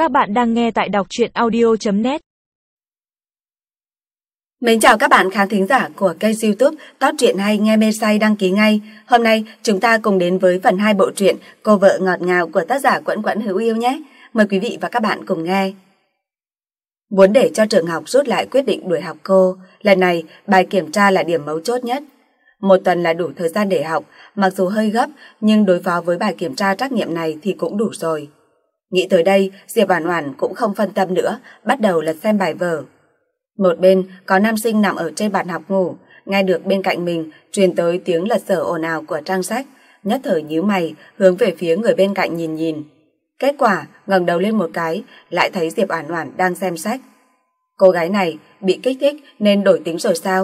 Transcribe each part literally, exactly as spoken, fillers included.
Các bạn đang nghe tại đọc truyện audio chấm net. Mến chào các bạn khán thính giả của kênh YouTube Top Truyện Hay Nghe Mê Say đăng ký ngay. Hôm nay chúng ta cùng đến với phần hai bộ truyện Cô Vợ Ngọt Ngào của tác giả Quẫn Quẫn Hữu Yêu nhé. Mời quý vị và các bạn cùng nghe. Muốn để cho trường học rút lại quyết định đuổi học cô, lần này bài kiểm tra là điểm mấu chốt nhất. Một tuần là đủ thời gian để học, mặc dù hơi gấp nhưng đối phó với bài kiểm tra trắc nghiệm này thì cũng đủ rồi. Nghĩ tới đây, Diệp Oản Oản cũng không phân tâm nữa, bắt đầu lật xem bài vở. Một bên có nam sinh nằm ở trên bàn học ngủ, nghe được bên cạnh mình truyền tới tiếng lật sở ồn ào của trang sách, nhất thời nhíu mày, hướng về phía người bên cạnh nhìn nhìn. Kết quả, ngẩng đầu lên một cái, lại thấy Diệp Oản Oản đang xem sách. Cô gái này bị kích thích nên đổi tính rồi sao?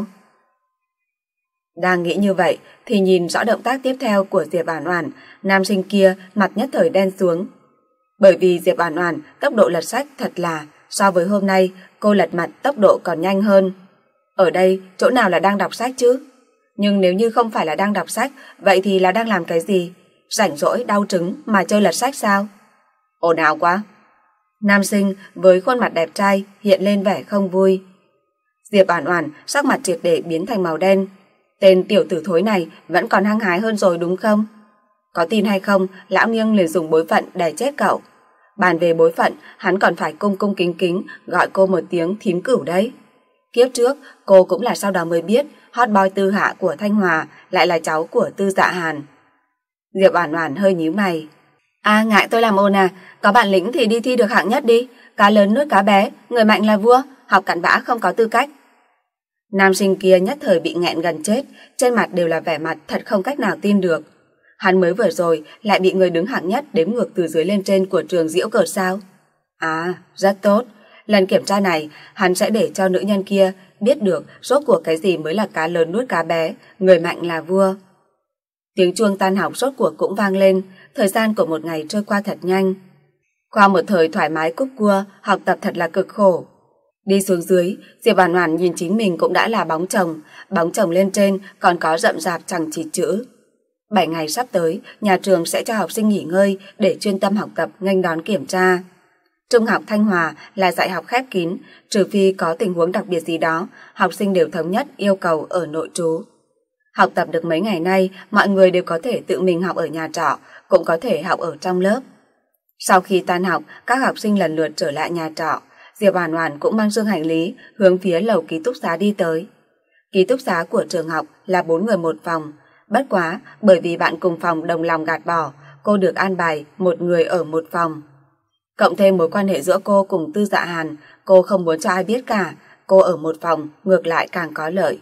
Đang nghĩ như vậy thì nhìn rõ động tác tiếp theo của Diệp Oản Oản, nam sinh kia mặt nhất thời đen xuống. Bởi vì Diệp Oản Oản tốc độ lật sách thật là so với hôm nay cô lật mặt tốc độ còn nhanh hơn. Ở đây chỗ nào là đang đọc sách chứ? Nhưng nếu như không phải là đang đọc sách, vậy thì là đang làm cái gì? Rảnh rỗi đau trứng mà chơi lật sách sao? Ồn ào quá. Nam sinh với khuôn mặt đẹp trai hiện lên vẻ không vui. Diệp Oản Oản sắc mặt triệt để biến thành màu đen. Tên tiểu tử thối này vẫn còn hăng hái hơn rồi đúng không? Có tin hay không, lão Nghiêng liền dùng bối phận để chết cậu. Bàn về bối phận, hắn còn phải cung cung kính kính gọi cô một tiếng thím cửu đấy. Kiếp trước, cô cũng là sau đó mới biết hot boy Tư Hạ của Thanh Hòa lại là cháu của Tư Dạ Hàn. Diệp Oản Oản hơi nhíu mày. À, ngại tôi làm ồn à, có bản lĩnh thì đi thi được hạng nhất đi, cá lớn nuốt cá bé, người mạnh là vua, học cặn bã không có tư cách. Nam sinh kia nhất thời bị nghẹn gần chết, trên mặt đều là vẻ mặt thật không cách nào tin được. Hắn mới vừa rồi lại bị người đứng hạng nhất đếm ngược từ dưới lên trên của trường giễu cợt sao? À, rất tốt. Lần kiểm tra này, hắn sẽ để cho nữ nhân kia biết được rốt cuộc cái gì mới là cá lớn nuốt cá bé, người mạnh là vua. Tiếng chuông tan học rốt cuộc cũng vang lên, thời gian của một ngày trôi qua thật nhanh. Qua một thời thoải mái cúp cua, học tập thật là cực khổ. Đi xuống dưới, Diệp Oản Oản nhìn chính mình cũng đã là bóng chồng, bóng chồng lên trên còn có rậm rạp chẳng chịt chữ. Bảy ngày sắp tới, nhà trường sẽ cho học sinh nghỉ ngơi để chuyên tâm học tập nghênh đón kiểm tra. Trung học Thanh Hòa là dạy học khép kín, trừ phi có tình huống đặc biệt gì đó, học sinh đều thống nhất yêu cầu ở nội trú. Học tập được mấy ngày nay, mọi người đều có thể tự mình học ở nhà trọ, cũng có thể học ở trong lớp. Sau khi tan học, các học sinh lần lượt trở lại nhà trọ, Diệp Oản Oản cũng mang dương hành lý hướng phía lầu ký túc xá đi tới. Ký túc xá của trường học là bốn người một phòng, bất quá bởi vì bạn cùng phòng đồng lòng gạt bỏ, cô được an bài một người ở một phòng. Cộng thêm mối quan hệ giữa cô cùng Tư Dạ Hàn, cô không muốn cho ai biết cả, cô ở một phòng ngược lại càng có lợi.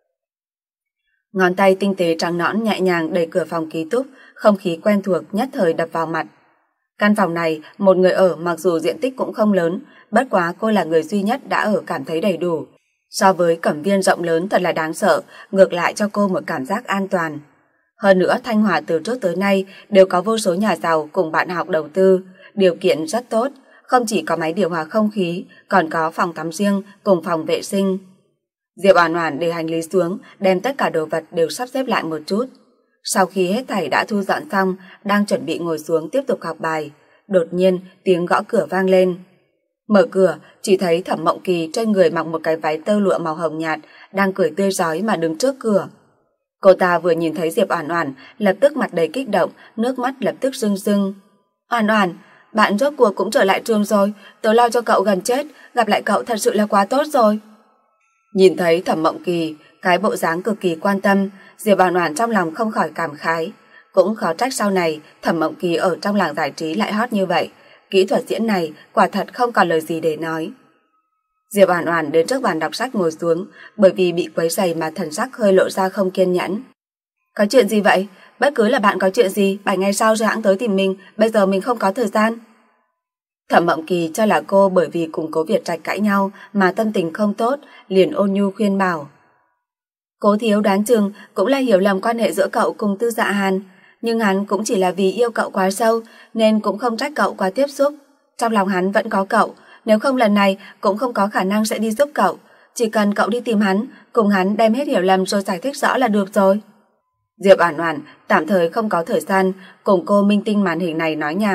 Ngón tay tinh tế trắng nõn nhẹ nhàng đẩy cửa phòng ký túc, không khí quen thuộc nhất thời đập vào mặt. Căn phòng này một người ở mặc dù diện tích cũng không lớn, bất quá cô là người duy nhất đã ở cảm thấy đầy đủ. So với cẩm viên rộng lớn thật là đáng sợ, ngược lại cho cô một cảm giác an toàn. Hơn nữa Thanh Hòa từ trước tới nay đều có vô số nhà giàu cùng bạn học đầu tư, điều kiện rất tốt, không chỉ có máy điều hòa không khí, còn có phòng tắm riêng cùng phòng vệ sinh. Diệp Oản Oản để hành lý xuống, đem tất cả đồ vật đều sắp xếp lại một chút. Sau khi hết thảy đã thu dọn xong, đang chuẩn bị ngồi xuống tiếp tục học bài, đột nhiên tiếng gõ cửa vang lên. Mở cửa, chỉ thấy Thẩm Mộng Kỳ trên người mặc một cái váy tơ lụa màu hồng nhạt, đang cười tươi rói mà đứng trước cửa. Cô ta vừa nhìn thấy Diệp Oản Oản, lập tức mặt đầy kích động, nước mắt lập tức rưng rưng. "Oản Oản, bạn rốt cuộc cũng trở lại trường rồi, tớ lo cho cậu gần chết, gặp lại cậu thật sự là quá tốt rồi." Nhìn thấy Thẩm Mộng Kỳ, cái bộ dáng cực kỳ quan tâm, Diệp Oản Oản trong lòng không khỏi cảm khái, cũng khó trách sau này Thẩm Mộng Kỳ ở trong làng giải trí lại hot như vậy. Kỹ thuật diễn này quả thật không còn lời gì để nói. Diệp Oản Oản đến trước bàn đọc sách ngồi xuống, bởi vì bị quấy rầy mà thần sắc hơi lộ ra không kiên nhẫn. "Có chuyện gì vậy? Bất cứ là bạn có chuyện gì, bảy ngày sau rồi hãng tới tìm mình, bây giờ mình không có thời gian." Thẩm Mộng Kỳ cho là cô bởi vì cùng Cố Việt Trạch cãi nhau mà tâm tình không tốt, liền ôn nhu khuyên bảo. "Cố thiếu đoán chừng cũng là hiểu lầm quan hệ giữa cậu cùng Tư Dạ Hàn, nhưng hắn cũng chỉ là vì yêu cậu quá sâu nên cũng không trách cậu quá tiếp xúc. Trong lòng hắn vẫn có cậu, nếu không lần này cũng không có khả năng sẽ đi giúp cậu. Chỉ cần cậu đi tìm hắn, cùng hắn đem hết hiểu lầm rồi giải thích rõ là được rồi." Diệp Oản Oản tạm thời không có thời gian cùng cô minh tinh màn hình này nói nhảm.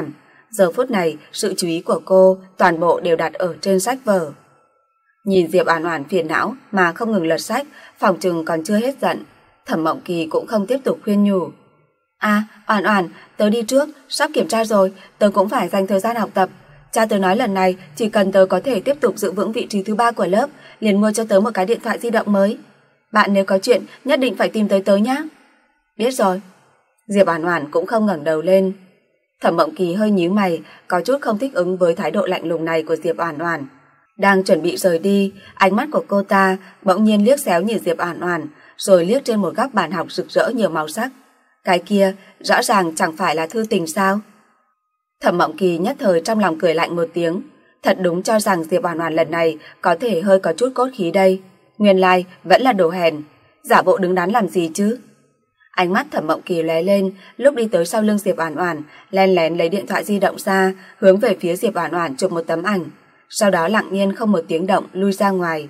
Giờ phút này, sự chú ý của cô toàn bộ đều đặt ở trên sách vở. Nhìn Diệp Oản Oản phiền não mà không ngừng lật sách, phòng chừng còn chưa hết giận. Thẩm Mộng Kỳ cũng không tiếp tục khuyên nhủ. À, Oản Oản, tớ đi trước, sắp kiểm tra rồi, tớ cũng phải dành thời gian học tập. Cha tớ nói lần này chỉ cần tớ có thể tiếp tục giữ vững vị trí thứ ba của lớp, liền mua cho tớ một cái điện thoại di động mới. Bạn nếu có chuyện nhất định phải tìm tới tớ nhé. Biết rồi. Diệp Oản Oản cũng không ngẩng đầu lên. Thẩm Mộng Kỳ hơi nhíu mày, có chút không thích ứng với thái độ lạnh lùng này của Diệp Oản Oản. Đang chuẩn bị rời đi, ánh mắt của cô ta bỗng nhiên liếc xéo nhìn Diệp Oản Oản, rồi liếc trên một góc bàn học rực rỡ nhiều màu sắc. Cái kia rõ ràng chẳng phải là thư tình sao? Thẩm Mộng Kỳ nhất thời trong lòng cười lạnh một tiếng, thật đúng cho rằng Diệp Oản Oản lần này có thể hơi có chút cốt khí đây. Nguyên lai vẫn là đồ hèn, giả bộ đứng đắn làm gì chứ? Ánh mắt Thẩm Mộng Kỳ lóe lên, lúc đi tới sau lưng Diệp Oản Oản, lén lén lấy điện thoại di động ra, hướng về phía Diệp Oản Oản chụp một tấm ảnh, sau đó lặng yên không một tiếng động lui ra ngoài.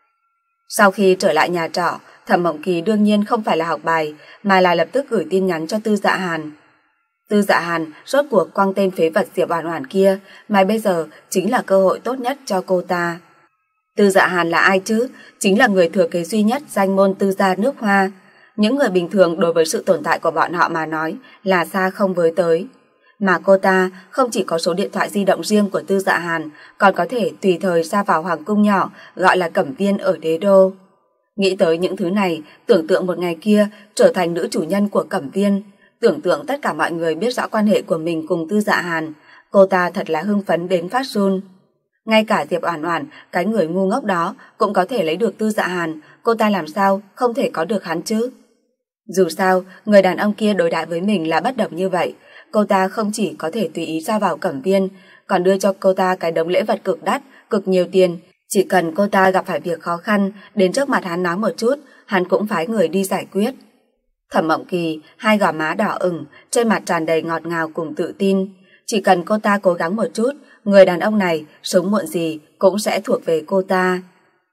Sau khi trở lại nhà trọ, Thẩm Mộng Kỳ đương nhiên không phải là học bài, mà là lập tức gửi tin nhắn cho Tư Dạ Hàn. Tư Dạ Hàn rốt cuộc quăng tên phế vật Diệp Oản Oản kia, mà bây giờ chính là cơ hội tốt nhất cho cô ta. Tư Dạ Hàn là ai chứ? Chính là người thừa kế duy nhất danh môn Tư gia nước Hoa. Những người bình thường đối với sự tồn tại của bọn họ mà nói là xa không với tới. Mà cô ta không chỉ có số điện thoại di động riêng của Tư Dạ Hàn, còn có thể tùy thời ra vào hoàng cung nhỏ gọi là Cẩm Viên ở đế đô. Nghĩ tới những thứ này, tưởng tượng một ngày kia trở thành nữ chủ nhân của Cẩm Viên, tưởng tượng tất cả mọi người biết rõ quan hệ của mình cùng Tư Dạ Hàn, cô ta thật là hưng phấn đến phát run. Ngay cả Diệp Oản Oản, cái người ngu ngốc đó cũng có thể lấy được Tư Dạ Hàn, cô ta làm sao không thể có được hắn chứ? Dù sao, người đàn ông kia đối đãi với mình là bất đồng như vậy, cô ta không chỉ có thể tùy ý ra vào Cẩm Viên, còn đưa cho cô ta cái đống lễ vật cực đắt, cực nhiều tiền. Chỉ cần cô ta gặp phải việc khó khăn, đến trước mặt hắn nói một chút, hắn cũng phái người đi giải quyết. Thẩm Mộng Kỳ, hai gò má đỏ ửng, trên mặt tràn đầy ngọt ngào cùng tự tin. Chỉ cần cô ta cố gắng một chút, người đàn ông này sớm muộn gì cũng sẽ thuộc về cô ta.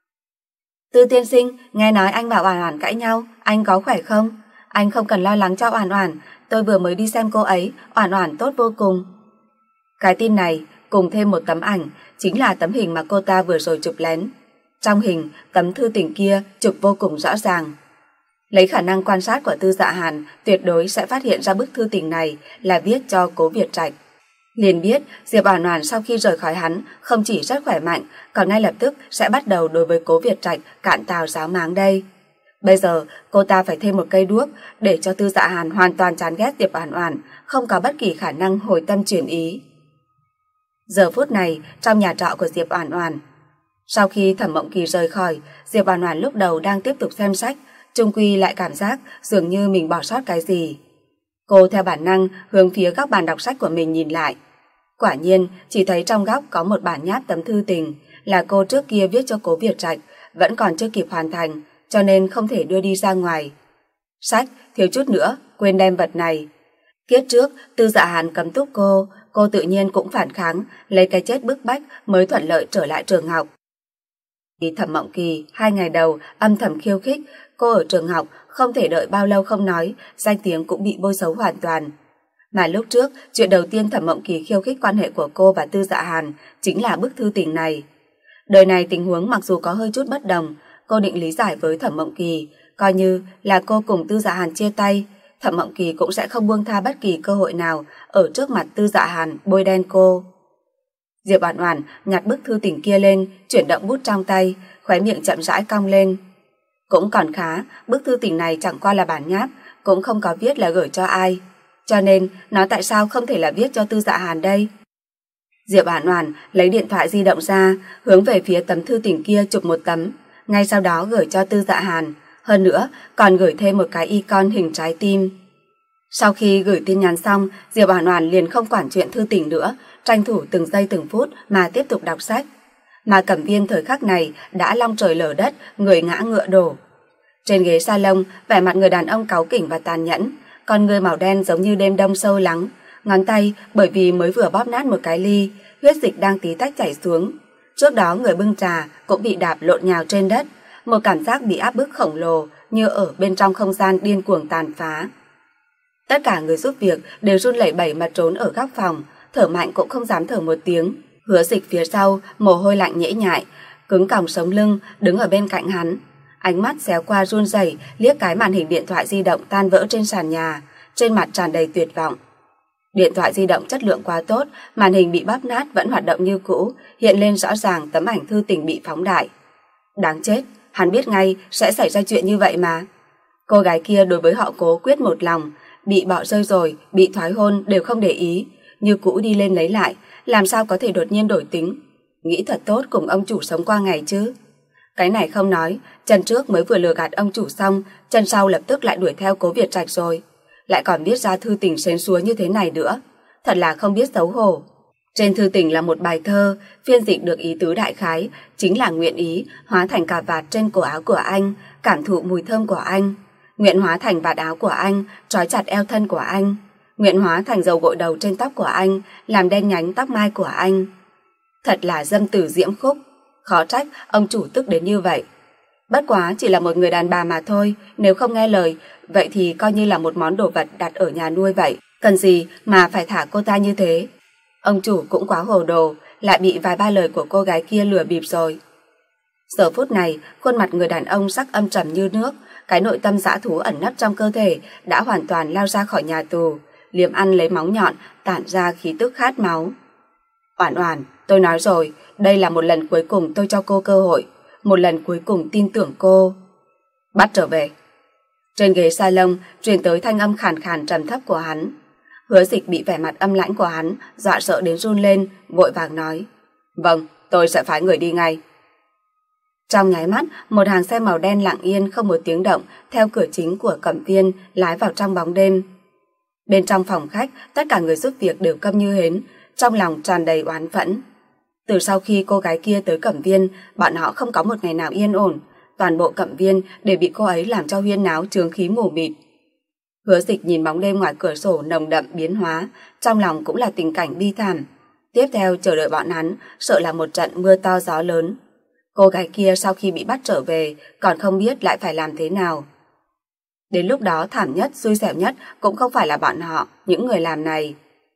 Tư tiên sinh, nghe nói anh bảo Oản Oản cãi nhau, anh có khỏe không? Anh không cần lo lắng cho Oản Oản, tôi vừa mới đi xem cô ấy, Oản Oản tốt vô cùng. Cái tin này cùng thêm một tấm ảnh, chính là tấm hình mà cô ta vừa rồi chụp lén. Trong hình, tấm thư tình kia chụp vô cùng rõ ràng. Lấy khả năng quan sát của Tư Dạ Hàn, tuyệt đối sẽ phát hiện ra bức thư tình này là viết cho Cố Việt Trạch. Liền biết Diệp Oản Oản sau khi rời khỏi hắn không chỉ rất khỏe mạnh, còn ngay lập tức sẽ bắt đầu đối với Cố Việt Trạch cạn tào giáo máng đây. Bây giờ cô ta phải thêm một cây đuốc để cho Tư Dạ Hàn hoàn toàn chán ghét Diệp Oản Oản, không có bất kỳ khả năng hồi tâm chuyển ý. Giờ phút này trong nhà trọ của Diệp Oản Oản, sau khi Thẩm Mộng Kỳ rời khỏi, Diệp Oản Oản lúc đầu đang tiếp tục xem sách, chung quy lại cảm giác dường như mình bỏ sót cái gì. Cô theo bản năng hướng phía góc bàn đọc sách của mình nhìn lại. Quả nhiên, chỉ thấy trong góc có một bản nháp tấm thư tình, là cô trước kia viết cho Cố Việt Trạch, vẫn còn chưa kịp hoàn thành, cho nên không thể đưa đi ra ngoài. Sách, thiếu chút nữa, quên đem vật này. Kiếp trước, Tư Dạ Hàn cấm túc cô, cô tự nhiên cũng phản kháng, lấy cái chết bức bách mới thuận lợi trở lại trường học. Thẩm Mộng Kỳ, hai ngày đầu âm thầm khiêu khích, cô ở trường học không thể đợi bao lâu không nói, danh tiếng cũng bị bôi xấu hoàn toàn. Mà lúc trước, chuyện đầu tiên Thẩm Mộng Kỳ khiêu khích quan hệ của cô và Tư Dạ Hàn chính là bức thư tình này. Đời này tình huống mặc dù có hơi chút bất đồng, cô định lý giải với Thẩm Mộng Kỳ, coi như là cô cùng Tư Dạ Hàn chia tay, Thẩm Mộng Kỳ cũng sẽ không buông tha bất kỳ cơ hội nào ở trước mặt Tư Dạ Hàn bôi đen cô. Diệp Oản Oản nhặt bức thư tình kia lên, chuyển động bút trong tay, khóe miệng chậm rãi cong lên. Cũng còn khá, bức thư tình này chẳng qua là bản nháp, cũng không có viết là gửi cho ai. Cho nên, nó tại sao không thể là viết cho Tư Dạ Hàn đây? Diệp Oản Oản lấy điện thoại di động ra, hướng về phía tấm thư tình kia chụp một tấm, ngay sau đó gửi cho Tư Dạ Hàn, hơn nữa còn gửi thêm một cái icon hình trái tim. Sau khi gửi tin nhắn xong, Diệp Oản Oản liền không quản chuyện thư tình nữa, tranh thủ từng giây từng phút mà tiếp tục đọc sách. Mà Cẩm Viên thời khắc này đã long trời lở đất, người ngã ngựa đổ. Trên ghế salon, vẻ mặt người đàn ông cáu kỉnh và tàn nhẫn, con người màu đen giống như đêm đông sâu lắng, ngón tay bởi vì mới vừa bóp nát một cái ly, huyết dịch đang tí tách chảy xuống. Trước đó người bưng trà cũng bị đạp lộn nhào trên đất, một cảm giác bị áp bức khổng lồ như ở bên trong không gian điên cuồng tàn phá. Tất cả người giúp việc đều run lẩy bẩy mà trốn ở góc phòng, thở mạnh cũng không dám thở một tiếng. Hứa Dịch phía sau, mồ hôi lạnh nhễ nhại, cứng còng sống lưng, đứng ở bên cạnh hắn. Ánh mắt xéo qua run rẩy, liếc cái màn hình điện thoại di động tan vỡ trên sàn nhà, trên mặt tràn đầy tuyệt vọng. Điện thoại di động chất lượng quá tốt, màn hình bị bóp nát vẫn hoạt động như cũ, hiện lên rõ ràng tấm ảnh thư tình bị phóng đại. Đáng chết, hắn biết ngay sẽ xảy ra chuyện như vậy mà. Cô gái kia đối với họ Cố quyết một lòng, bị bỏ rơi rồi, bị thoái hôn đều không để ý, như cũ đi lên lấy lại, làm sao có thể đột nhiên đổi tính. Nghĩ thật tốt cùng ông chủ sống qua ngày chứ. Cái này không nói, chân trước mới vừa lừa gạt ông chủ xong, chân sau lập tức lại đuổi theo Cố Việt Trạch rồi. Lại còn viết ra thư tình xến xúa như thế này nữa. Thật là không biết xấu hổ. Trên thư tình là một bài thơ, phiên dịch được ý tứ đại khái, chính là nguyện ý hóa thành cà vạt trên cổ áo của anh, cảm thụ mùi thơm của anh. Nguyện hóa thành vạt áo của anh, trói chặt eo thân của anh. Nguyện hóa thành dầu gội đầu trên tóc của anh, làm đen nhánh tóc mai của anh. Thật là dâm tử diễm khúc. Khó trách ông chủ tức đến như vậy. Bất quá chỉ là một người đàn bà mà thôi, nếu không nghe lời, vậy thì coi như là một món đồ vật đặt ở nhà nuôi vậy. Cần gì mà phải thả cô ta như thế? Ông chủ cũng quá hồ đồ, lại bị vài ba lời của cô gái kia lừa bịp rồi. Giờ phút này, khuôn mặt người đàn ông sắc âm trầm như nước, cái nội tâm dã thú ẩn nấp trong cơ thể đã hoàn toàn lao ra khỏi nhà tù, liếm ăn lấy móng nhọn, tản ra khí tức khát máu. Oản Oản, tôi nói rồi, đây là một lần cuối cùng tôi cho cô cơ hội, một lần cuối cùng tin tưởng cô. Bắt trở về. Trên ghế salon truyền tới thanh âm khàn khàn trầm thấp của hắn. Hứa Dịch bị vẻ mặt âm lãnh của hắn dọa sợ đến run lên, vội vàng nói: Vâng, tôi sẽ phái người đi ngay. Trong nháy mắt, một hàng xe màu đen lặng yên không một tiếng động theo cửa chính của Cẩm Viên lái vào trong bóng đêm. Bên trong phòng khách, tất cả người giúp việc đều câm như hến, trong lòng tràn đầy oán phẫn. Từ sau khi cô gái kia tới Cẩm Viên, bọn họ không có một ngày nào yên ổn, toàn bộ Cẩm Viên đều bị cô ấy làm cho huyên náo chướng khí mù mịt. Hứa Dịch nhìn bóng đêm ngoài cửa sổ nồng đậm biến hóa, trong lòng cũng là tình cảnh bi thảm. Tiếp theo chờ đợi bọn hắn, sợ là một trận mưa to gió lớn. Cô gái kia sau khi bị bắt trở về, còn không biết lại phải làm thế nào. Đến lúc đó thảm nhất, xui xẻo nhất cũng không phải là bọn họ, những người làm này.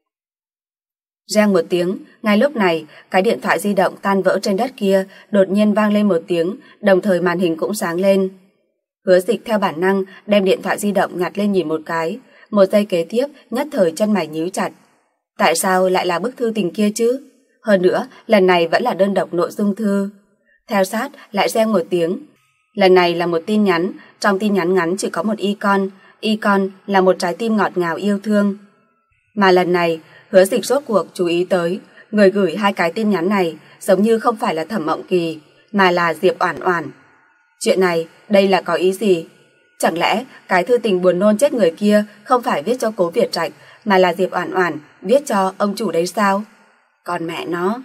Reng một tiếng, ngay lúc này, cái điện thoại di động tan vỡ trên đất kia đột nhiên vang lên một tiếng, đồng thời màn hình cũng sáng lên. Hứa Dịch theo bản năng đem điện thoại di động nhặt lên nhìn một cái, một giây kế tiếp nhất thời chân mày nhíu chặt. Tại sao lại là bức thư tình kia chứ? Hơn nữa, lần này vẫn là đơn độc nội dung thư. Theo sát lại reng một tiếng. Lần này là một tin nhắn, trong tin nhắn ngắn chỉ có một icon, icon là một trái tim ngọt ngào yêu thương. Mà lần này, Hứa Dịch rốt cuộc chú ý tới, người gửi hai cái tin nhắn này giống như không phải là Thẩm Mộng Kỳ, mà là Diệp Oản Oản. Chuyện này, đây là có ý gì? Chẳng lẽ cái thư tình buồn nôn chết người kia không phải viết cho Cố Việt Trạch, mà là Diệp Oản Oản viết cho ông chủ đấy sao? Còn mẹ nó.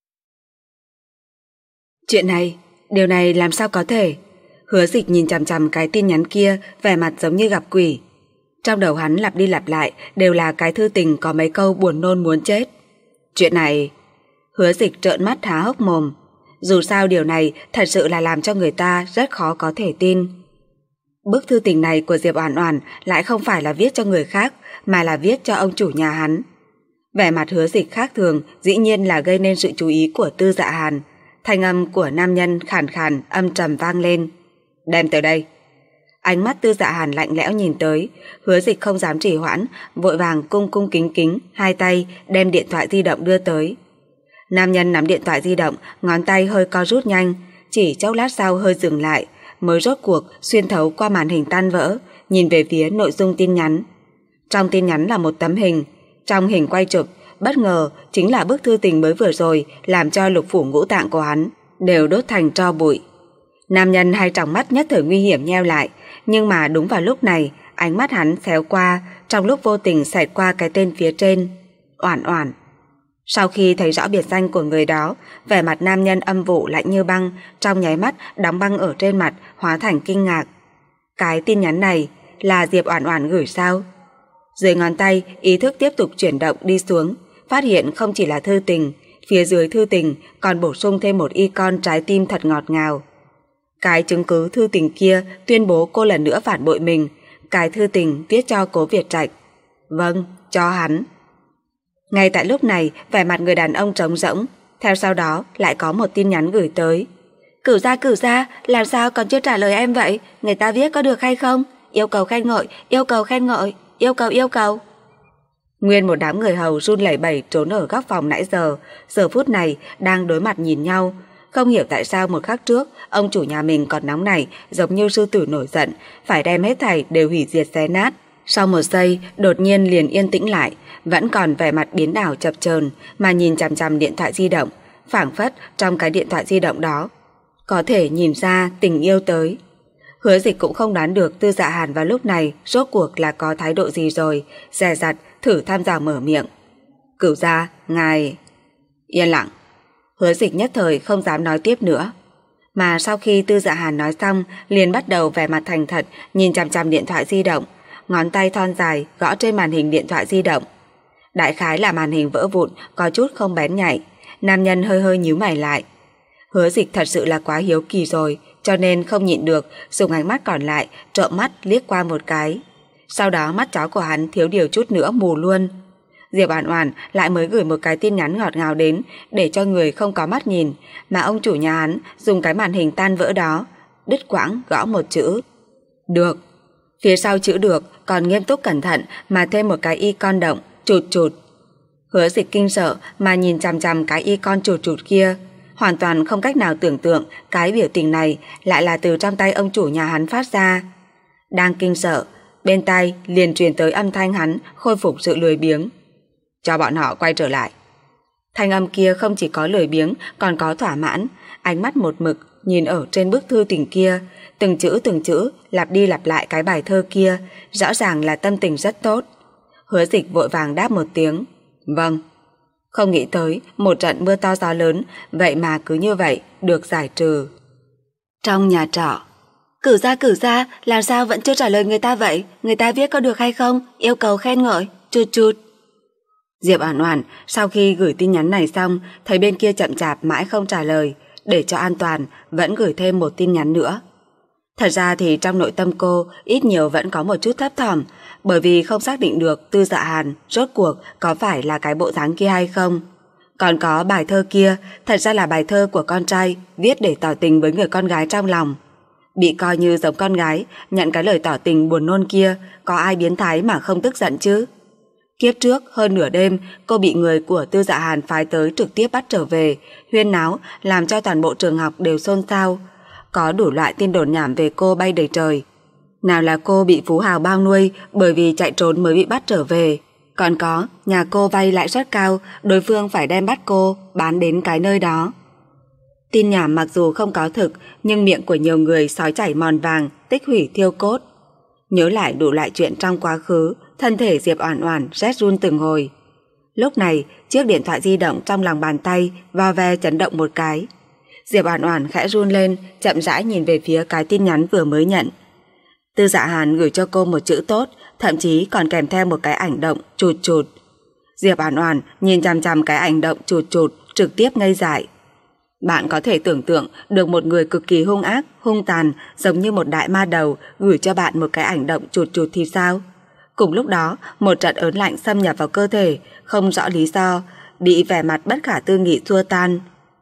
Chuyện này, điều này làm sao có thể? Hứa Dịch nhìn chằm chằm cái tin nhắn kia, vẻ mặt giống như gặp quỷ. Trong đầu hắn lặp đi lặp lại đều là cái thư tình có mấy câu buồn nôn muốn chết. Chuyện này... Hứa Dịch trợn mắt há hốc mồm. Dù sao điều này thật sự là làm cho người ta rất khó có thể tin. Bức thư tình này của Diệp Oản Oản lại không phải là viết cho người khác, mà là viết cho ông chủ nhà hắn. Vẻ mặt Hứa Dịch khác thường dĩ nhiên là gây nên sự chú ý của Tư Dạ Hàn. Thanh âm của nam nhân khàn khàn âm trầm vang lên. Đem tới đây. Ánh mắt Tư Dạ Hàn lạnh lẽo nhìn tới, Hứa Dịch không dám trì hoãn, vội vàng cung cung kính kính, hai tay đem điện thoại di động đưa tới. Nam nhân nắm điện thoại di động, ngón tay hơi co rút nhanh, chỉ chốc lát sau hơi dừng lại, mới rốt cuộc xuyên thấu qua màn hình tan vỡ, nhìn về phía nội dung tin nhắn. Trong tin nhắn là một tấm hình, trong hình quay chụp, bất ngờ chính là bức thư tình mới vừa rồi làm cho lục phủ ngũ tạng của hắn đều đốt thành tro bụi. Nam nhân hai tròng mắt nhất thời nguy hiểm nheo lại, nhưng mà đúng vào lúc này, ánh mắt hắn xéo qua, trong lúc vô tình xẹt qua cái tên phía trên, Oản Oản. Sau khi thấy rõ biệt danh của người đó, vẻ mặt nam nhân âm vụ lạnh như băng, trong nháy mắt đóng băng ở trên mặt hóa thành kinh ngạc. Cái tin nhắn này là Diệp Oản Oản gửi sao? Dưới ngón tay, ý thức tiếp tục chuyển động đi xuống, phát hiện không chỉ là thư tình, phía dưới thư tình còn bổ sung thêm một icon trái tim thật ngọt ngào. Cái chứng cứ thư tình kia tuyên bố cô lần nữa phản bội mình, cái thư tình viết cho Cố Việt Trạch. Vâng, cho hắn. Ngay tại lúc này, vẻ mặt người đàn ông trống rỗng. Theo sau đó lại có một tin nhắn gửi tới. Cửu gia, cửu gia, làm sao còn chưa trả lời em vậy? Người ta viết có được hay không? Yêu cầu khen ngợi, yêu cầu khen ngợi, yêu cầu yêu cầu. Nguyên một đám người hầu run lẩy bẩy trốn ở góc phòng nãy giờ, giờ phút này đang đối mặt nhìn nhau. Không hiểu tại sao một khắc trước ông chủ nhà mình còn nóng nảy, giống như sư tử nổi giận, phải đem hết thảy đều hủy diệt xé nát. Sau một giây đột nhiên liền yên tĩnh lại, vẫn còn vẻ mặt biến ảo chập chờn mà nhìn chằm chằm điện thoại di động, phảng phất trong cái điện thoại di động đó có thể nhìn ra tình yêu tới. Hứa Dịch cũng không đoán được Tư Dạ Hàn vào lúc này rốt cuộc là có thái độ gì rồi, dè dặt thử thăm dò mở miệng. Cửu gia, ngài... Yên lặng. Hứa Dịch nhất thời không dám nói tiếp nữa. Mà sau khi Tư Dạ Hàn nói xong, liền bắt đầu vẻ mặt thành thật nhìn chằm chằm điện thoại di động, ngón tay thon dài gõ trên màn hình điện thoại di động. Đại khái là màn hình vỡ vụn, có chút không bén nhạy. Nam nhân hơi hơi nhíu mày lại. Hứa Dịch thật sự là quá hiếu kỳ rồi, cho nên không nhịn được, dùng ánh mắt còn lại trợn mắt liếc qua một cái. Sau đó mắt chó của hắn thiếu điều chút nữa mù luôn. Diệp Oản Oản lại mới gửi một cái tin nhắn ngọt ngào đến để cho người không có mắt nhìn, mà ông chủ nhà hắn dùng cái màn hình tan vỡ đó đứt quãng gõ một chữ được. Phía sau chữ được còn nghiêm túc cẩn thận mà thêm một cái icon động chụt chụt. Hứa Dịch kinh sợ mà nhìn chằm chằm cái icon chụt chụt kia, hoàn toàn không cách nào tưởng tượng cái biểu tình này lại là từ trong tay ông chủ nhà hắn phát ra. Đang kinh sợ, bên tai liền truyền tới âm thanh hắn khôi phục sự lười biếng. Cho bọn họ quay trở lại. Thanh âm kia không chỉ có lười biếng còn có thỏa mãn, ánh mắt một mực nhìn ở trên bức thư tình kia, từng chữ từng chữ lặp đi lặp lại cái bài thơ kia, rõ ràng là tâm tình rất tốt. Hứa Dịch vội vàng đáp một tiếng. Vâng. Không nghĩ tới một trận mưa to gió lớn vậy mà cứ như vậy được giải trừ. Trong nhà trọ. Cửu gia, cửu gia, làm sao vẫn chưa trả lời người ta vậy? Người ta viết có được hay không? Yêu cầu khen ngợi, chút chút. Diệp Oản Oản sau khi gửi tin nhắn này xong, thấy bên kia chậm chạp mãi không trả lời, để cho an toàn vẫn gửi thêm một tin nhắn nữa. Thật ra thì trong nội tâm cô ít nhiều vẫn có một chút thấp thỏm, bởi vì không xác định được Tư Dạ Hàn rốt cuộc có phải là cái bộ dáng kia hay không. Còn có bài thơ kia, thật ra là bài thơ của con trai viết để tỏ tình với người con gái trong lòng. Bị coi như giống con gái, nhận cái lời tỏ tình buồn nôn kia, có ai biến thái mà không tức giận chứ? Kiếp trước hơn nửa đêm, cô bị người của Tư Dạ Hàn phái tới trực tiếp bắt trở về, huyên náo làm cho toàn bộ trường học đều xôn xao. Có đủ loại tin đồn nhảm về cô bay đầy trời. Nào là cô bị phú hào bao nuôi bởi vì chạy trốn mới bị bắt trở về, còn có nhà cô vay lãi suất cao, đối phương phải đem bắt cô bán đến cái nơi đó. Tin nhảm mặc dù không có thực, nhưng miệng của nhiều người sói chảy mòn vàng, tích hủy thiêu cốt. Nhớ lại đủ loại chuyện trong quá khứ, thân thể Diệp Oản Oản rét run từng hồi. Lúc này, chiếc điện thoại di động trong lòng bàn tay vo ve chấn động một cái. Diệp Oản Oản khẽ run lên, chậm rãi nhìn về phía cái tin nhắn vừa mới nhận. Tư Dạ Hàn gửi cho cô một chữ tốt, thậm chí còn kèm theo một cái ảnh động chụt chụt. Diệp Oản Oản nhìn chằm chằm cái ảnh động chụt chụt, trực tiếp ngây dại. Bạn có thể tưởng tượng được một người cực kỳ hung ác, hung tàn, giống như một đại ma đầu gửi cho bạn một cái ảnh động chụt chụt thì sao? Cùng lúc đó, một trận ớn lạnh xâm nhập vào cơ thể, không rõ lý do, bị vẻ mặt bất khả tư nghị xua tan.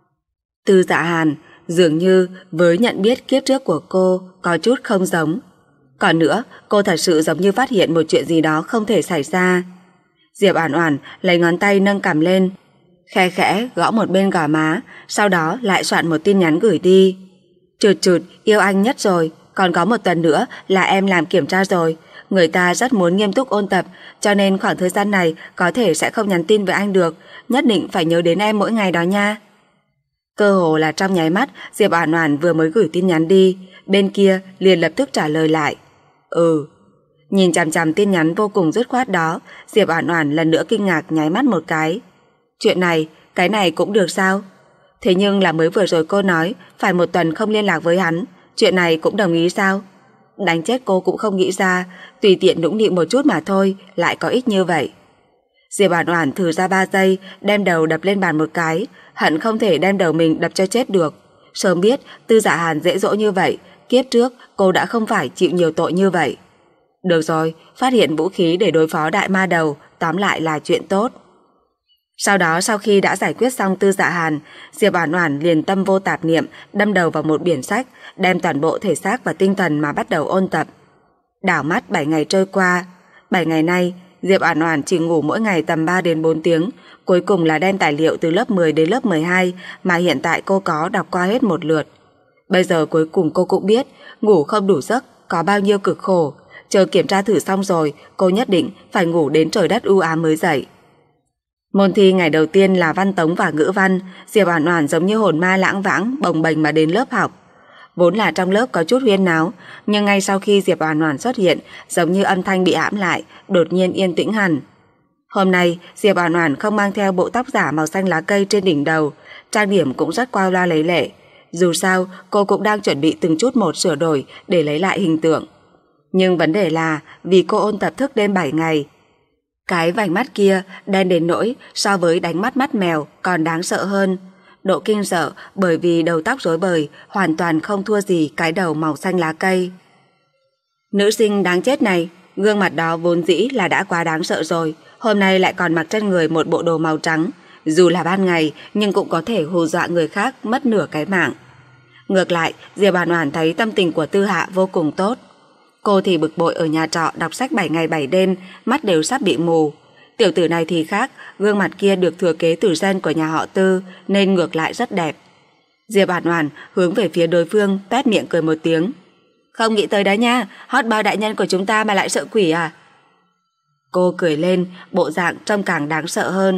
Tư Dạ Hàn dường như với nhận biết kiếp trước của cô có chút không giống. Còn nữa, cô thật sự giống như phát hiện một chuyện gì đó không thể xảy ra. Diệp Oản Oản lấy ngón tay nâng cằm lên, khe khẽ gõ một bên gò má, sau đó lại soạn một tin nhắn gửi đi. Chụt chụt, yêu anh nhất rồi, còn có một tuần nữa là em làm kiểm tra rồi. Người ta rất muốn nghiêm túc ôn tập, cho nên khoảng thời gian này có thể sẽ không nhắn tin với anh được, nhất định phải nhớ đến em mỗi ngày đó nha. Cơ hồ là trong nháy mắt, Diệp Oản Oản vừa mới gửi tin nhắn đi, bên kia liền lập tức trả lời lại. Ừ. Nhìn chằm chằm tin nhắn vô cùng dứt khoát đó, Diệp Oản Oản lần nữa kinh ngạc nháy mắt một cái. Chuyện này, cái này cũng được sao? Thế nhưng là mới vừa rồi cô nói phải một tuần không liên lạc với hắn, chuyện này cũng đồng ý sao? Đánh chết cô cũng không nghĩ ra, tùy tiện nũng nịu một chút mà thôi, lại có ích như vậy. Diệp Oản Oản thử ra ba giây, đem đầu đập lên bàn một cái, hận không thể đem đầu mình đập cho chết được. Sớm biết Tư Dạ Hàn dễ dỗ như vậy, kiếp trước cô đã không phải chịu nhiều tội như vậy. Được rồi, phát hiện vũ khí để đối phó đại ma đầu, tóm lại là chuyện tốt. Sau đó sau khi đã giải quyết xong Tư Dạ Hàn, Diệp Oản Oản liền tâm vô tạp niệm đâm đầu vào một biển sách, đem toàn bộ thể xác và tinh thần mà bắt đầu ôn tập. Đảo mắt bảy ngày trôi qua. bảy ngày nay, Diệp Oản Oản chỉ ngủ mỗi ngày tầm ba đến bốn tiếng, cuối cùng là đem tài liệu từ lớp mười đến lớp mười hai mà hiện tại cô có đọc qua hết một lượt. Bây giờ cuối cùng cô cũng biết ngủ không đủ giấc có bao nhiêu cực khổ, chờ kiểm tra thử xong rồi, cô nhất định phải ngủ đến trời đất u ám mới dậy. Môn thi ngày đầu tiên là văn tống và ngữ văn, Diệp Oản Oản giống như hồn ma lãng vãng bồng bềnh mà đến lớp học. Vốn là trong lớp có chút huyên náo, nhưng ngay sau khi Diệp Oản Oản xuất hiện, giống như âm thanh bị hãm lại, đột nhiên yên tĩnh hẳn. Hôm nay, Diệp Oản Oản không mang theo bộ tóc giả màu xanh lá cây trên đỉnh đầu, trang điểm cũng rất qua loa lấy lệ. Dù sao, cô cũng đang chuẩn bị từng chút một sửa đổi để lấy lại hình tượng. Nhưng vấn đề là vì cô ôn tập thức đêm bảy ngày. Cái vành mắt kia đen đến nỗi so với đánh mắt mắt mèo còn đáng sợ hơn. Độ kinh sợ bởi vì đầu tóc rối bời hoàn toàn không thua gì cái đầu màu xanh lá cây. Nữ sinh đáng chết này, gương mặt đó vốn dĩ là đã quá đáng sợ rồi, hôm nay lại còn mặc trên người một bộ đồ màu trắng, dù là ban ngày nhưng cũng có thể hù dọa người khác mất nửa cái mạng. Ngược lại, Diệp Oản Oản thấy tâm tình của Tư Hạ vô cùng tốt. Cô thì bực bội ở nhà trọ đọc sách bảy ngày bảy đêm, mắt đều sắp bị mù. Tiểu tử này thì khác, gương mặt kia được thừa kế từ gen của nhà họ Tư nên ngược lại rất đẹp. Diệp Oản Oản hướng về phía đối phương, toét miệng cười một tiếng. Không nghĩ tới đó nha, hot boy đại nhân của chúng ta mà lại sợ quỷ à? Cô cười lên, bộ dạng trông càng đáng sợ hơn.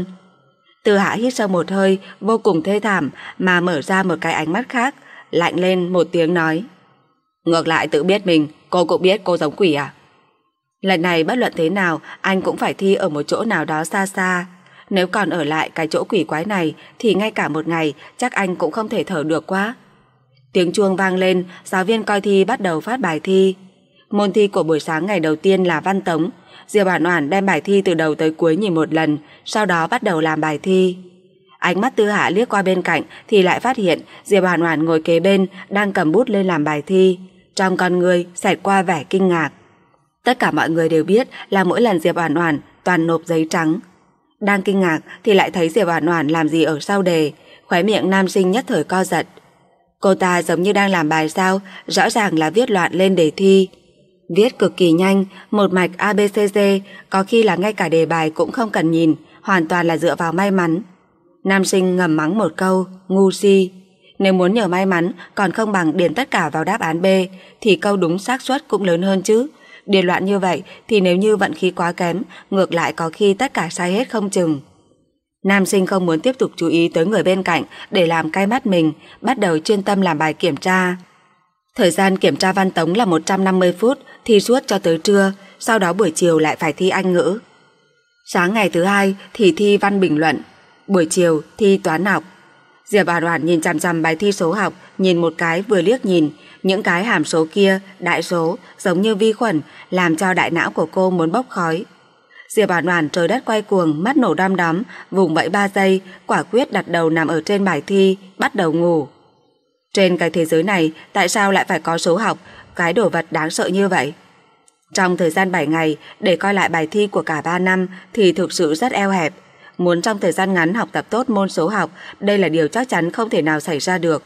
Tư Hạ hít sâu một hơi, vô cùng thê thảm mà mở ra một cái ánh mắt khác, lạnh lên một tiếng nói. Ngược lại tự biết mình, cô cũng biết cô giống quỷ à? Lần này bất luận thế nào, anh cũng phải thi ở một chỗ nào đó xa xa. Nếu còn ở lại cái chỗ quỷ quái này thì ngay cả một ngày chắc anh cũng không thể thở được quá. Tiếng chuông vang lên, giáo viên coi thi bắt đầu phát bài thi. Môn thi của buổi sáng ngày đầu tiên là văn tống. Diệp Oản Oản đem bài thi từ đầu tới cuối nhìn một lần, sau đó bắt đầu làm bài thi. Ánh mắt Tư Hạ liếc qua bên cạnh thì lại phát hiện Diệp Oản Oản ngồi kế bên đang cầm bút lên làm bài thi. Trong con người xẹt qua vẻ kinh ngạc. Tất cả mọi người đều biết là mỗi lần Diệp Oản Oản toàn nộp giấy trắng. Đang kinh ngạc thì lại thấy Diệp Oản Oản làm gì ở sau đề, khóe miệng nam sinh nhất thời co giật. Cô ta giống như đang làm bài sao, rõ ràng là viết loạn lên đề thi. Viết cực kỳ nhanh, một mạch a bê xê đê, có khi là ngay cả đề bài cũng không cần nhìn, hoàn toàn là dựa vào may mắn. Nam sinh ngầm mắng một câu, ngu si. Nếu muốn nhờ may mắn còn không bằng điền tất cả vào đáp án B thì câu đúng xác suất cũng lớn hơn chứ. Điền loạn như vậy thì nếu như vận khí quá kém, ngược lại có khi tất cả sai hết không chừng. Nam sinh không muốn tiếp tục chú ý tới người bên cạnh để làm cay mắt mình, bắt đầu chuyên tâm làm bài kiểm tra. Thời gian kiểm tra văn tống là một trăm năm mươi phút, thi suốt cho tới trưa, sau đó buổi chiều lại phải thi Anh ngữ. Sáng ngày thứ hai thì thi văn bình luận, buổi chiều thi toán học. Diệp Oản Oản nhìn chằm chằm bài thi số học, nhìn một cái vừa liếc nhìn, những cái hàm số kia, đại số, giống như vi khuẩn, làm cho đại não của cô muốn bốc khói. Diệp Oản Oản trời đất quay cuồng, mắt nổ đom đóm, vùng vẫy ba giây, quả quyết đặt đầu nằm ở trên bài thi, bắt đầu ngủ. Trên cái thế giới này, tại sao lại phải có số học, cái đồ vật đáng sợ như vậy? Trong thời gian bảy ngày, để coi lại bài thi của cả ba năm thì thực sự rất eo hẹp. Muốn trong thời gian ngắn học tập tốt môn số học, đây là điều chắc chắn không thể nào xảy ra được.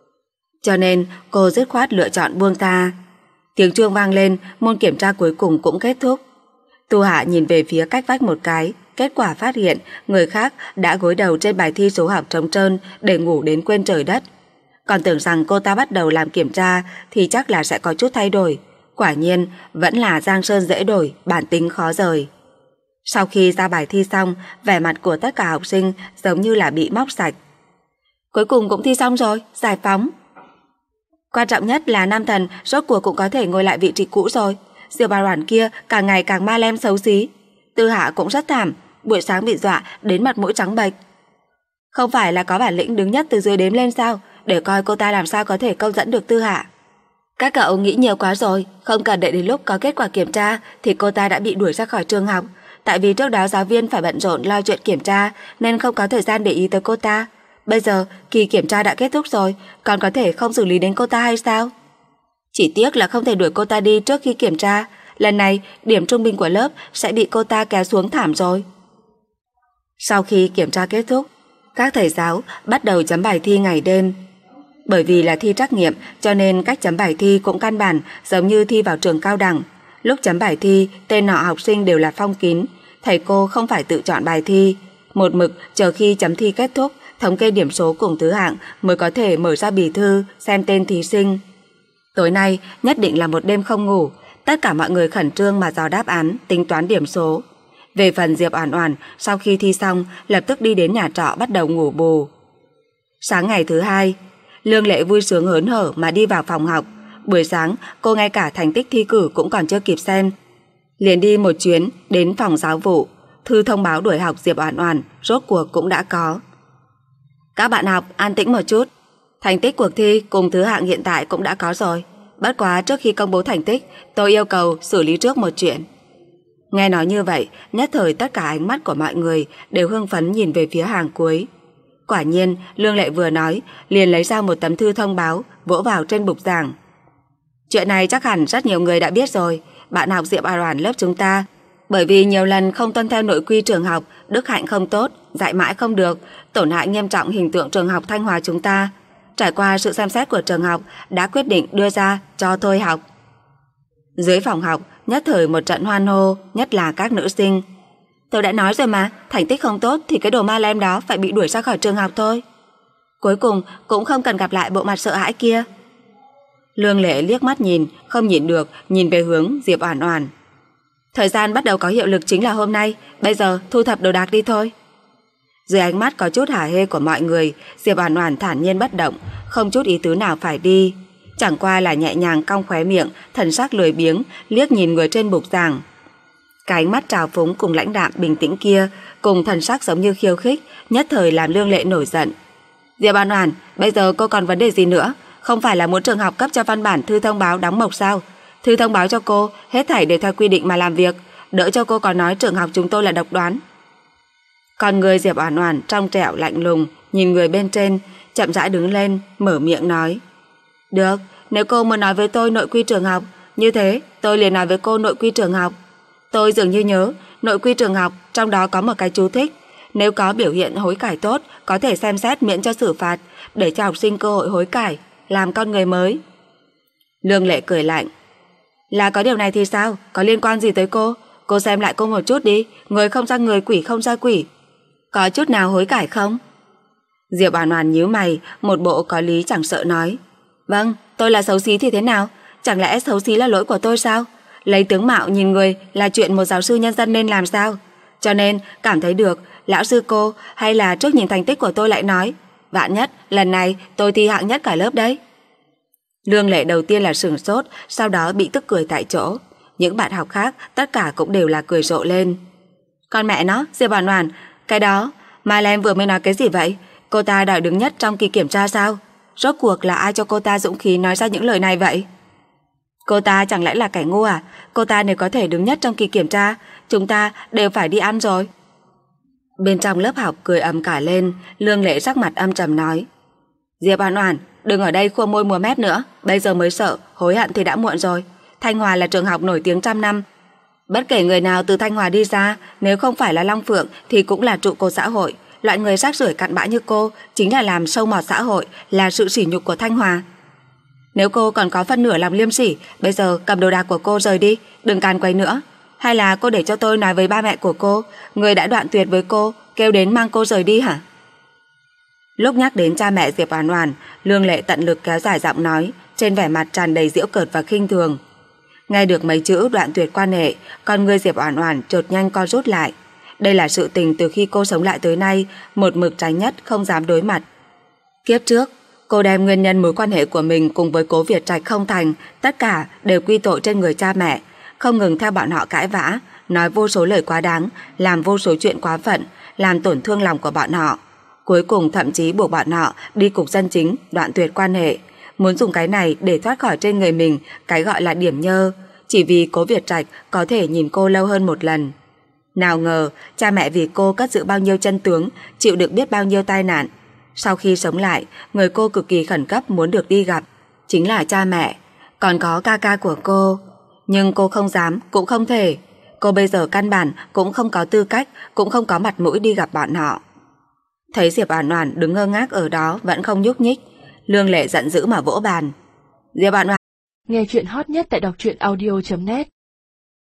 Cho nên, cô dứt khoát lựa chọn buông tha. Tiếng chuông vang lên, môn kiểm tra cuối cùng cũng kết thúc. Tu Hạ nhìn về phía cách vách một cái, kết quả phát hiện người khác đã gối đầu trên bài thi số học trống trơn để ngủ đến quên trời đất. Còn tưởng rằng cô ta bắt đầu làm kiểm tra thì chắc là sẽ có chút thay đổi. Quả nhiên, vẫn là giang sơn dễ đổi, bản tính khó rời. Sau khi ra bài thi xong, vẻ mặt của tất cả học sinh giống như là bị móc sạch. Cuối cùng cũng thi xong rồi, giải phóng. Quan trọng nhất là Nam Thần rốt cuộc cũng có thể ngồi lại vị trí cũ rồi. Diệp Oản Oản kia càng ngày càng ma lem xấu xí. Tư Hạ cũng rất thảm, buổi sáng bị dọa đến mặt mũi trắng bệch. Không phải là có bản lĩnh đứng nhất từ dưới đếm lên sao, để coi cô ta làm sao có thể câu dẫn được Tư Hạ. Các cậu nghĩ nhiều quá rồi, không cần đợi đến lúc có kết quả kiểm tra thì cô ta đã bị đuổi ra khỏi trường học. Tại vì trước đó giáo viên phải bận rộn lo chuyện kiểm tra nên không có thời gian để ý tới cô ta. Bây giờ kỳ kiểm tra đã kết thúc rồi, còn có thể không xử lý đến cô ta hay sao? Chỉ tiếc là không thể đuổi cô ta đi trước khi kiểm tra. Lần này điểm trung bình của lớp sẽ bị cô ta kéo xuống thảm rồi. Sau khi kiểm tra kết thúc, các thầy giáo bắt đầu chấm bài thi ngày đêm. Bởi vì là thi trắc nghiệm cho nên cách chấm bài thi cũng căn bản giống như thi vào trường cao đẳng. Lúc chấm bài thi, tên họ học sinh đều là phong kín, thầy cô không phải tự chọn bài thi. Một mực chờ khi chấm thi kết thúc, thống kê điểm số cùng thứ hạng mới có thể mở ra bì thư xem tên thí sinh. Tối nay nhất định là một đêm không ngủ, tất cả mọi người khẩn trương mà dò đáp án, tính toán điểm số. Về phần Diệp Oản Oản, sau khi thi xong lập tức đi đến nhà trọ bắt đầu ngủ bù. Sáng ngày thứ hai, Lương Lệ vui sướng hớn hở mà đi vào phòng học. Buổi sáng cô ngay cả thành tích thi cử cũng còn chưa kịp xem, liền đi một chuyến đến phòng giáo vụ. Thư thông báo đuổi học Diệp Oản Oản rốt cuộc cũng đã có. Các bạn học an tĩnh một chút. Thành tích cuộc thi cùng thứ hạng hiện tại cũng đã có rồi. Bất quá trước khi công bố thành tích, tôi yêu cầu xử lý trước một chuyện. Nghe nói như vậy, nhất thời tất cả ánh mắt của mọi người đều hưng phấn nhìn về phía hàng cuối. Quả nhiên, Lương Lệ vừa nói, liền lấy ra một tấm thư thông báo, vỗ vào trên bục giảng. Chuyện này chắc hẳn rất nhiều người đã biết rồi. Bạn học Diệp Oản Oản lớp chúng ta, bởi vì nhiều lần không tuân theo nội quy trường học, đức hạnh không tốt, dạy mãi không được, tổn hại nghiêm trọng hình tượng trường học Thanh Hòa chúng ta. Trải qua sự xem xét của trường học, đã quyết định đưa ra cho thôi học. Dưới phòng học, nhất thời một trận hoan hô, nhất là các nữ sinh. Tôi đã nói rồi mà, thành tích không tốt thì cái đồ ma lem đó phải bị đuổi ra khỏi trường học thôi. Cuối cùng cũng không cần gặp lại bộ mặt sợ hãi kia. Lương Lệ liếc mắt nhìn, không nhịn được, nhìn về hướng Diệp Oản Oản. Thời gian bắt đầu có hiệu lực chính là hôm nay, bây giờ thu thập đồ đạc đi thôi. Dưới ánh mắt có chút hả hê của mọi người, Diệp Oản Oản thản nhiên bất động, không chút ý tứ nào phải đi. Chẳng qua là nhẹ nhàng cong khóe miệng, thần sắc lười biếng, liếc nhìn người trên bục giảng. Cái ánh mắt trào phúng cùng lãnh đạm bình tĩnh kia, cùng thần sắc giống như khiêu khích, nhất thời làm Lương Lệ nổi giận. Diệp Oản Oản, bây giờ cô còn vấn đề gì nữa? Không phải là muốn trường học cấp cho văn bản thư thông báo đóng mộc sao? Thư thông báo cho cô, hết thảy đều theo quy định mà làm việc, đỡ cho cô còn nói trường học chúng tôi là độc đoán. Còn người Diệp Oản Oản trong trẻo lạnh lùng, nhìn người bên trên, chậm rãi đứng lên, mở miệng nói. Được, nếu cô muốn nói với tôi nội quy trường học, như thế tôi liền nói với cô nội quy trường học. Tôi dường như nhớ, nội quy trường học trong đó có một cái chú thích, nếu có biểu hiện hối cải tốt, có thể xem xét miễn cho xử phạt, để cho học sinh cơ hội hối cải, làm con người mới. Lương Lệ cười lạnh. Là có điều này thì sao? Có liên quan gì tới cô? Cô xem lại cô một chút đi, người không ra người, quỷ không ra quỷ. Có chút nào hối cải không? Diệp Oản Oản nhíu mày, một bộ có lý chẳng sợ nói. Vâng, tôi là xấu xí thì thế nào? Chẳng lẽ xấu xí là lỗi của tôi sao? Lấy tướng mạo nhìn người là chuyện một giáo sư nhân dân nên làm sao? Cho nên cảm thấy được, lão sư cô hay là trước nhìn thành tích của tôi lại nói, vạn nhất lần này tôi thi hạng nhất cả lớp đấy. Lương Lệ đầu tiên là sửng sốt, sau đó bị tức cười tại chỗ. Những bạn học khác tất cả cũng đều là cười rộ lên. Con mẹ nó, Diệp Oản Oản, cái đó mà em vừa mới nói cái gì vậy? Cô ta đòi đứng nhất trong kỳ kiểm tra sao? Rốt cuộc là ai cho cô ta dũng khí nói ra những lời này vậy? Cô ta chẳng lẽ là kẻ ngu à? Cô ta nếu có thể đứng nhất trong kỳ kiểm tra, chúng ta đều phải đi ăn rồi. Bên trong lớp học cười ầm cả lên, Lương Lệ sắc mặt âm trầm nói. Diệp Oản Oản, đừng ở đây khua môi múa mép nữa, bây giờ mới sợ, hối hận thì đã muộn rồi. Thanh Hòa là trường học nổi tiếng trăm năm. Bất kể người nào từ Thanh Hòa đi ra, nếu không phải là Long Phượng thì cũng là trụ cột xã hội. Loại người rác rưởi cặn bã như cô chính là làm sâu mọt xã hội, là sự sỉ nhục của Thanh Hòa. Nếu cô còn có phân nửa lòng liêm sỉ, bây giờ cầm đồ đạc của cô rời đi, đừng càn quấy nữa. Hay là cô để cho tôi nói với ba mẹ của cô, người đã đoạn tuyệt với cô, kêu đến mang cô rời đi hả? Lúc nhắc đến cha mẹ Diệp Oản Oản, Lương Lệ tận lực kéo dài giọng nói, trên vẻ mặt tràn đầy giễu cợt và khinh thường. Nghe được mấy chữ đoạn tuyệt quan hệ, con người Diệp Oản Oản chợt nhanh co rút lại. Đây là sự tình từ khi cô sống lại tới nay, một mực tránh nhất không dám đối mặt. Kiếp trước, cô đem nguyên nhân mối quan hệ của mình cùng với Cố Việt Trạch không thành, tất cả đều quy tội trên người cha mẹ, không ngừng theo bọn họ cãi vã, nói vô số lời quá đáng, làm vô số chuyện quá phận, làm tổn thương lòng của bọn họ. Cuối cùng thậm chí buộc bọn họ đi cục dân chính, đoạn tuyệt quan hệ, muốn dùng cái này để thoát khỏi trên người mình cái gọi là điểm nhơ, chỉ vì Cố Việt Trạch có thể nhìn cô lâu hơn một lần. Nào ngờ, cha mẹ vì cô cất giữ bao nhiêu chân tướng, chịu được biết bao nhiêu tai nạn. Sau khi sống lại, người cô cực kỳ khẩn cấp muốn được đi gặp chính là cha mẹ, còn có ca ca của cô. Nhưng cô không dám, cũng không thể. Cô bây giờ căn bản cũng không có tư cách, cũng không có mặt mũi đi gặp bọn họ. Thấy Diệp Oản Oản đứng ngơ ngác ở đó vẫn không nhúc nhích, Lương Lệ giận dữ mà vỗ bàn. Diệp Oản Oản. Nghe chuyện hot nhất tại đọc truyện audio chấm net